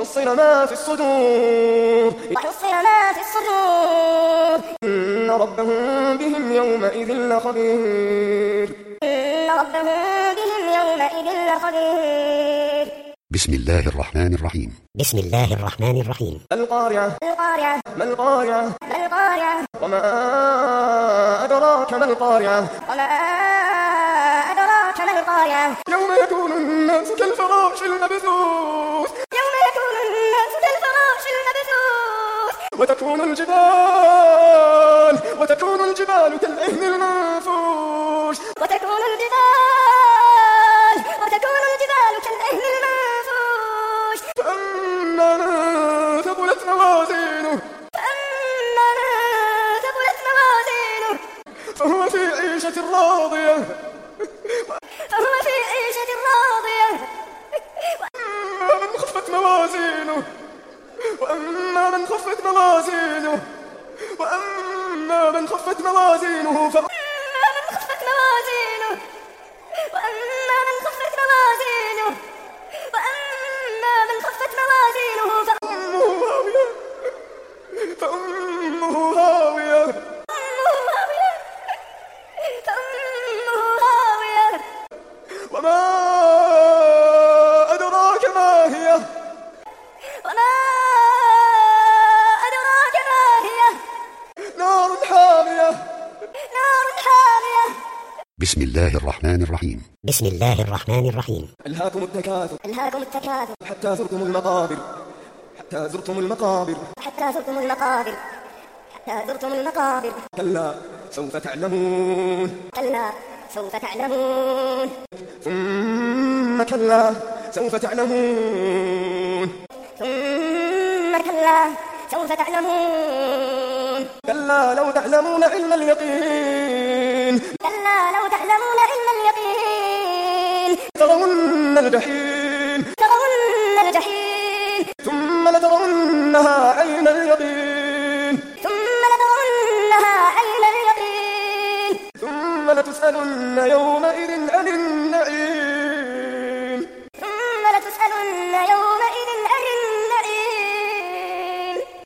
وحصل ما في الصدور إن ربهم بهم يومئذ لخبير بسم الله الرحمن الرحيم القارعة ما القارعة وما أدراك ما القارعة يوم يكون الناس كالفراش المبثوث وتكون الجبال كالعهن المنفوش فأما من ثقلت موازينه فهو في عيشة راضية وأما من خفت موازينه فأمه هاوية وما أدراك ما هي نار حامية بسم الله الرحمن الرحيم ألهاكم التكاثر حتى زرتم المقابر كلا سوف تعلمون ثم كلا سوف تعلمون كلا لو تعلمون علم اليقين ترون الجحيم ثم لترونها عين اليقين ثم لتسألن يومئذ عن النعيم